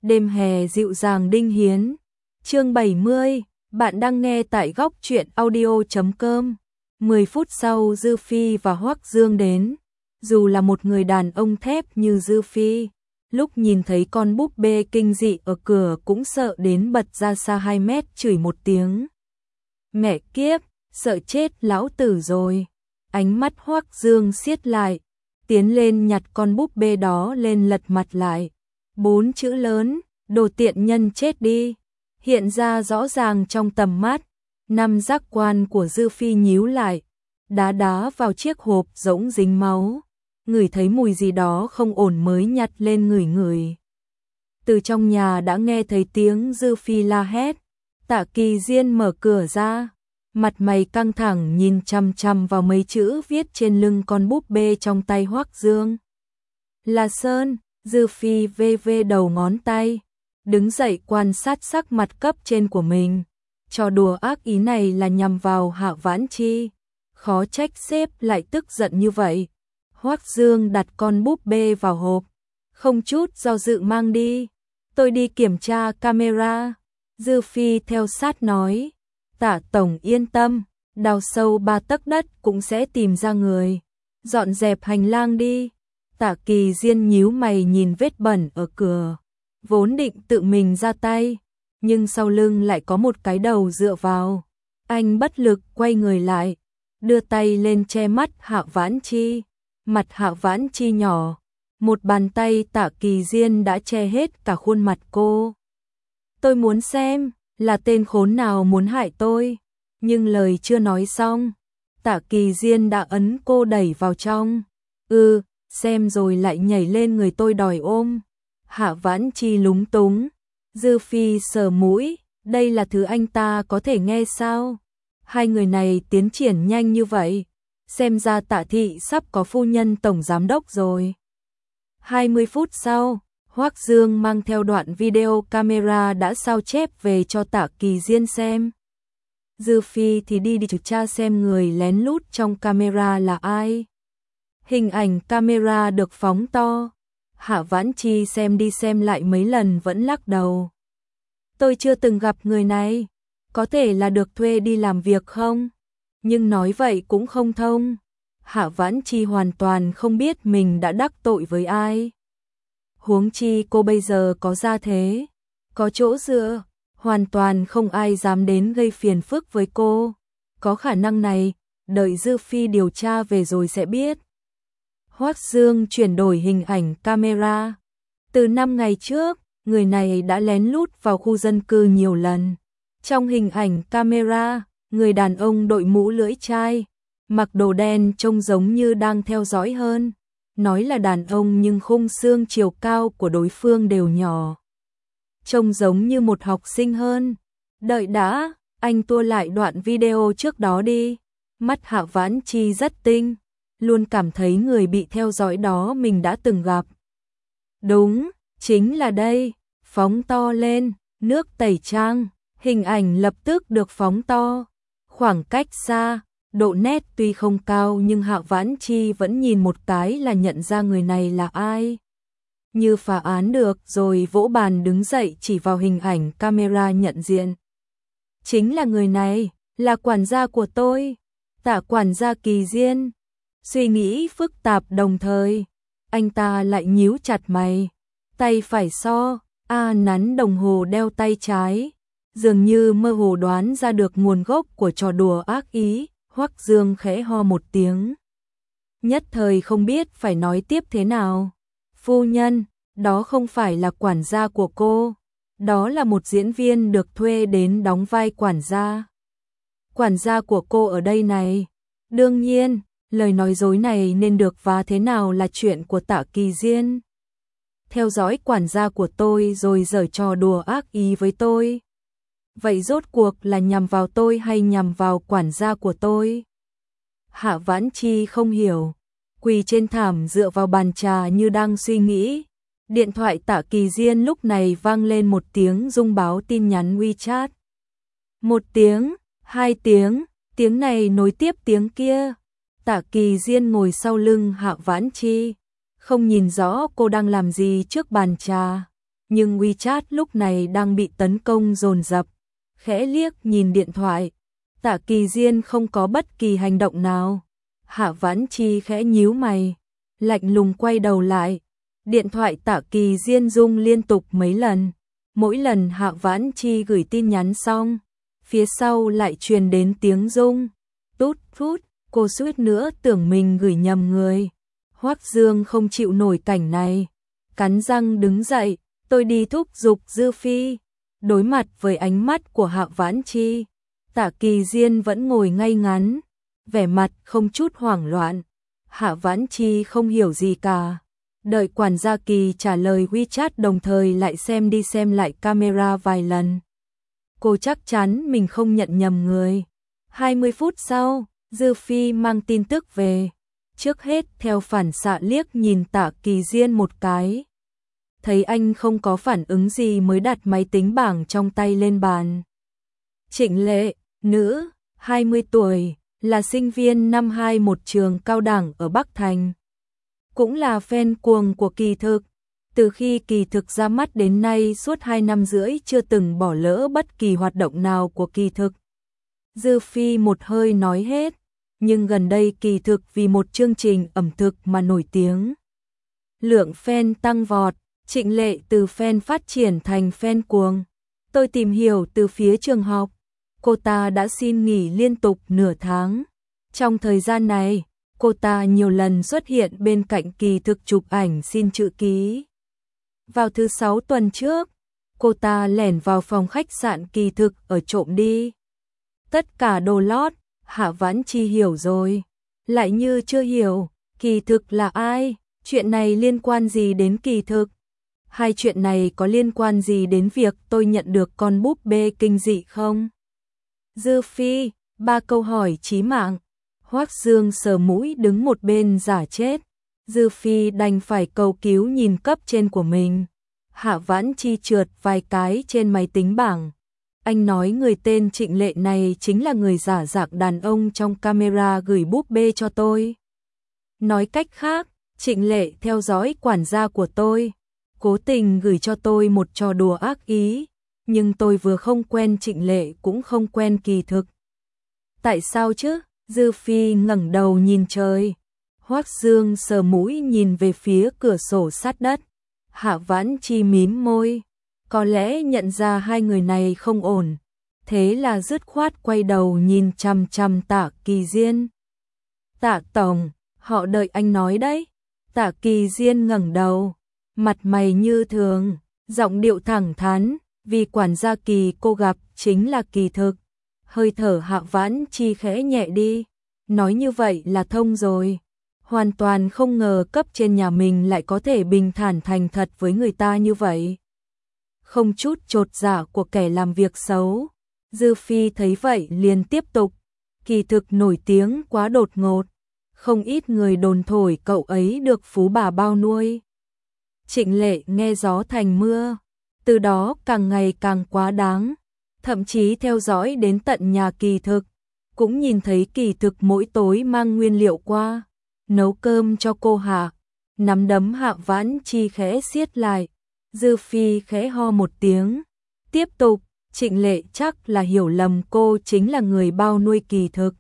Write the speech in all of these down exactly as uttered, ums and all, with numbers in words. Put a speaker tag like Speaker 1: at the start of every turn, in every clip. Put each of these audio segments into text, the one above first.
Speaker 1: Đêm hè dịu dàng Đinh Hiến. Chương bảy mươi, bạn đang nghe tại góc truyện audio chấm com. mười phút sau Dư Phi và Hoắc Dương đến. Dù là một người đàn ông thép như Dư Phi, lúc nhìn thấy con búp bê kinh dị ở cửa cũng sợ đến bật ra xa hai mét chửi một tiếng. Mẹ kiếp, sợ chết lão tử rồi. Ánh mắt Hoắc Dương siết lại, tiến lên nhặt con búp bê đó lên lật mặt lại. Bốn chữ lớn, đồ tiện nhân chết đi, hiện ra rõ ràng trong tầm mắt. Năm giác quan của Dư Phi nhíu lại, đá đá vào chiếc hộp rỗng dính máu, ngửi thấy mùi gì đó không ổn mới nhặt lên ngửi ngửi. Từ trong nhà đã nghe thấy tiếng Dư Phi la hét. Tạ Kỳ Diên mở cửa ra, mặt mày căng thẳng nhìn chằm chằm vào mấy chữ viết trên lưng con búp bê trong tay Hoắc Dương. Là Sơn. Dư Phi vê vê đầu ngón tay, đứng dậy quan sát sắc mặt cấp trên của mình. Trò đùa ác ý này là nhằm vào Hạ Vãn Chi, khó trách sếp lại tức giận như vậy. Hoắc Dương đặt con búp bê vào hộp, không chút do dự mang đi. Tôi đi kiểm tra camera. Dư Phi theo sát nói. Tạ tổng yên tâm, đào sâu ba tấc đất cũng sẽ tìm ra người. Dọn dẹp hành lang đi. Tạ Kỳ Diên nhíu mày nhìn vết bẩn ở cửa, vốn định tự mình ra tay, nhưng sau lưng lại có một cái đầu dựa vào. Anh bất lực quay người lại, đưa tay lên che mắt Hạ Vãn Chi. Mặt Hạ Vãn Chi nhỏ, một bàn tay Tạ Kỳ Diên đã che hết cả khuôn mặt cô. Tôi muốn xem, là tên khốn nào muốn hại tôi, nhưng lời chưa nói xong, Tạ Kỳ Diên đã ấn cô đẩy vào trong. Ừ, xem rồi lại nhảy lên người tôi đòi ôm. Hạ Vãn Chi lúng túng. Dư Phi sờ mũi, đây là thứ anh ta có thể nghe sao? Hai người này tiến triển nhanh như vậy, xem ra Tạ thị sắp có phu nhân tổng giám đốc rồi. hai mươi phút sau, Hoắc Dương mang theo đoạn video camera đã sao chép về cho Tạ Kỳ Diên xem. Dư Phi thì đi đi điều tra xem người lén lút trong camera là ai. Hình ảnh camera được phóng to. Hạ Vãn Chi xem đi xem lại mấy lần vẫn lắc đầu. Tôi chưa từng gặp người này, có thể là được thuê đi làm việc không? Nhưng nói vậy cũng không thông. Hạ Vãn Chi hoàn toàn không biết mình đã đắc tội với ai. Huống chi cô bây giờ có gia thế, có chỗ dựa, hoàn toàn không ai dám đến gây phiền phức với cô. Có khả năng này, đợi Dư Phi điều tra về rồi sẽ biết. Hoắc Dương chuyển đổi hình ảnh camera. Từ năm ngày trước, người này đã lén lút vào khu dân cư nhiều lần. Trong hình ảnh camera, người đàn ông đội mũ lưỡi chai, mặc đồ đen trông giống như đang theo dõi hơn. Nói là đàn ông nhưng khung xương chiều cao của đối phương đều nhỏ, trông giống như một học sinh hơn. Đợi đã, anh tua lại đoạn video trước đó đi. Mắt Hạ Vãn Chi rất tinh, luôn cảm thấy người bị theo dõi đó mình đã từng gặp. Đúng, chính là đây. Phóng to lên, nước tẩy trang, hình ảnh lập tức được phóng to. Khoảng cách xa, độ nét tuy không cao nhưng Hạ Vãn Chi vẫn nhìn một cái là nhận ra người này là ai. Như phá án được rồi vỗ bàn đứng dậy chỉ vào hình ảnh camera nhận diện. Chính là người này, là quản gia của tôi, Tạ quản gia Kỳ Diên. Suy nghĩ phức tạp đồng thời, anh ta lại nhíu chặt mày, tay phải so, a nắn đồng hồ đeo tay trái, dường như mơ hồ đoán ra được nguồn gốc của trò đùa ác ý. Hoắc Dương khẽ ho một tiếng, nhất thời không biết phải nói tiếp thế nào. Phu nhân, đó không phải là quản gia của cô, đó là một diễn viên được thuê đến đóng vai quản gia. Quản gia của cô ở đây này. Đương nhiên, lời nói dối này nên được và thế nào là chuyện của Tạ Kỳ Diên. Theo dõi quản gia của tôi rồi giở trò đùa ác ý với tôi. Vậy rốt cuộc là nhằm vào tôi hay nhằm vào quản gia của tôi? Hạ Vãn Chi không hiểu, quỳ trên thảm dựa vào bàn trà như đang suy nghĩ. Điện thoại Tạ Kỳ Diên lúc này vang lên một tiếng rung báo tin nhắn WeChat. Một tiếng, hai tiếng, tiếng này nối tiếp tiếng kia. Tạ Kỳ Diên ngồi sau lưng Hạ Vãn Chi, không nhìn rõ cô đang làm gì trước bàn trà, nhưng WeChat lúc này đang bị tấn công dồn dập. Khẽ liếc nhìn điện thoại, Tạ Kỳ Diên không có bất kỳ hành động nào. Hạ Vãn Chi khẽ nhíu mày, lạnh lùng quay đầu lại. Điện thoại Tạ Kỳ Diên rung liên tục mấy lần. Mỗi lần Hạ Vãn Chi gửi tin nhắn xong, phía sau lại truyền đến tiếng rung. Tút phút, cô suýt nữa tưởng mình gửi nhầm người. Hoắc Dương không chịu nổi cảnh này, cắn răng đứng dậy, tôi đi thúc giục Dư Phi. Đối mặt với ánh mắt của Hạ Vãn Chi, Tạ Kỳ Diên vẫn ngồi ngay ngắn, vẻ mặt không chút hoảng loạn. Hạ Vãn Chi không hiểu gì cả. Đợi quản gia Kỳ trả lời WeChat đồng thời lại xem đi xem lại camera vài lần. Cô chắc chắn mình không nhận nhầm người. hai mươi phút sau, Dư Phi mang tin tức về. Trước hết theo phản xạ liếc nhìn Tạ Kỳ Diên một cái. Thấy anh không có phản ứng gì mới đặt máy tính bảng trong tay lên bàn. Trịnh Lệ, nữ, hai mươi tuổi, là sinh viên năm hai một trường cao đẳng ở Bắc Thành. Cũng là fan cuồng của Kỳ Thực. Từ khi Kỳ Thực ra mắt đến nay suốt hai năm rưỡi chưa từng bỏ lỡ bất kỳ hoạt động nào của Kỳ Thực. Dư Phi một hơi nói hết, nhưng gần đây Kỳ Thực vì một chương trình ẩm thực mà nổi tiếng. Lượng fan tăng vọt, Trịnh Lệ từ fan phát triển thành fan cuồng. Tôi tìm hiểu từ phía trường học, cô ta đã xin nghỉ liên tục nửa tháng. Trong thời gian này, cô ta nhiều lần xuất hiện bên cạnh Kỳ Thực chụp ảnh xin chữ ký. Vào thứ sáu tuần trước, cô ta lẻn vào phòng khách sạn Kỳ Thực ở trộm đi tất cả đồ lót. Hạ Vãn Chi hiểu rồi, lại như chưa hiểu, Kỳ Thực là ai, chuyện này liên quan gì đến Kỳ Thực? Hai chuyện này có liên quan gì đến việc tôi nhận được con búp bê kinh dị không? Dư Phi, ba câu hỏi chí mạng. Hoắc Dương sờ mũi đứng một bên giả chết. Dư Phi đành phải cầu cứu nhìn cấp trên của mình. Hạ Vãn Chi trượt vài cái trên máy tính bảng. Anh nói người tên Trịnh Lệ này chính là người giả dạng đàn ông trong camera gửi búp bê cho tôi. Nói cách khác, Trịnh Lệ theo dõi quản gia của tôi, cố tình gửi cho tôi một trò đùa ác ý, nhưng tôi vừa không quen Trịnh Lệ cũng không quen Kỳ Thực. Tại sao chứ? Dư Phi ngẩng đầu nhìn trời. Hoắc Dương sờ mũi nhìn về phía cửa sổ sát đất. Hạ Vãn Chi mím môi, có lẽ nhận ra hai người này không ổn, thế là dứt khoát quay đầu nhìn chằm chằm Tạ Kỳ Diên. Tạ tổng, họ đợi anh nói đấy. Tạ Kỳ Diên ngẩng đầu, mặt mày như thường, giọng điệu thẳng thắn, vì quản gia Kỳ cô gặp chính là Kỳ Thực. Hơi thở Hạ Vãn Chi khẽ nhẹ đi, nói như vậy là thông rồi. Hoàn toàn không ngờ cấp trên nhà mình lại có thể bình thản thành thật với người ta như vậy. Không chút chột dạ của kẻ làm việc xấu. Dư Phi thấy vậy liền tiếp tục. Kỳ Thực nổi tiếng quá đột ngột. Không ít người đồn thổi cậu ấy được phú bà bao nuôi. Trịnh Lệ nghe gió thành mưa. Từ đó càng ngày càng quá đáng. Thậm chí theo dõi đến tận nhà Kỳ Thực. Cũng nhìn thấy Kỳ Thực mỗi tối mang nguyên liệu qua, nấu cơm cho cô Hạ. Nắm đấm Hạ Vãn Chi khẽ siết lại. Dư Phi khẽ ho một tiếng. Tiếp tục, Trịnh Lệ chắc là hiểu lầm cô chính là người bao nuôi Kỳ Thực.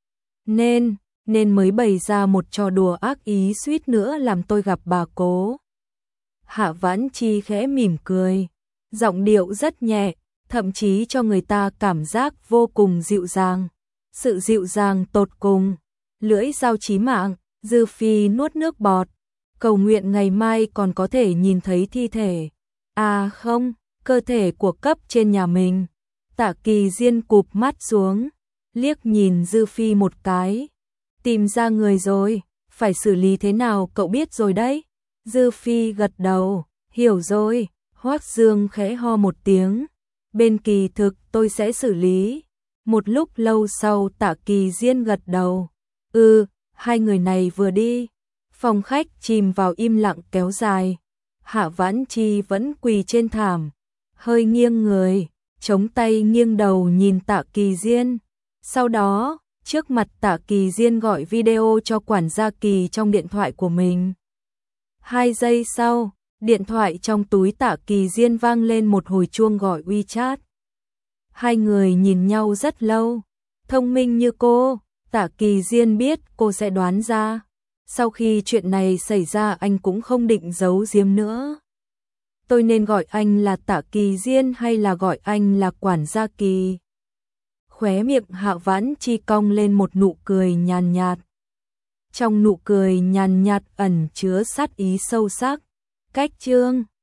Speaker 1: Nên, nên mới bày ra một trò đùa ác ý suýt nữa làm tôi gặp bà cố. Hạ Vãn Chi khẽ mỉm cười. Giọng điệu rất nhẹ, thậm chí cho người ta cảm giác vô cùng dịu dàng. Sự dịu dàng tột cùng. Lưỡi dao chí mạng. Dư Phi nuốt nước bọt. Cầu nguyện ngày mai còn có thể nhìn thấy thi thể. À không, cơ thể của cấp trên nhà mình. Tạ Kỳ Diên cụp mắt xuống, liếc nhìn Dư Phi một cái. Tìm ra người rồi, phải xử lý thế nào cậu biết rồi đấy. Dư Phi gật đầu, hiểu rồi. Hoắc Dương khẽ ho một tiếng. Bên Kỳ Thực tôi sẽ xử lý. Một lúc lâu sau Tạ Kỳ Diên gật đầu. Ừ, hai người này vừa đi. Phòng khách chìm vào im lặng kéo dài. Hạ Vãn Chi vẫn quỳ trên thảm, hơi nghiêng người, chống tay nghiêng đầu nhìn Tạ Kỳ Diên. Sau đó, trước mặt Tạ Kỳ Diên gọi video cho quản gia Kỳ trong điện thoại của mình. Hai giây sau, Điện thoại trong túi Tạ Kỳ Diên vang lên một hồi chuông gọi WeChat. Hai người nhìn nhau rất lâu. Thông minh như cô, Tạ Kỳ Diên biết cô sẽ đoán ra. Sau khi chuyện này xảy ra anh cũng không định giấu giếm nữa. Tôi nên gọi anh là Tạ Kỳ Diên hay là gọi anh là quản gia Kỳ? Khóe miệng Hạ Vãn Chi cong lên một nụ cười nhàn nhạt. Trong nụ cười nhàn nhạt ẩn chứa sát ý sâu sắc. Cách chương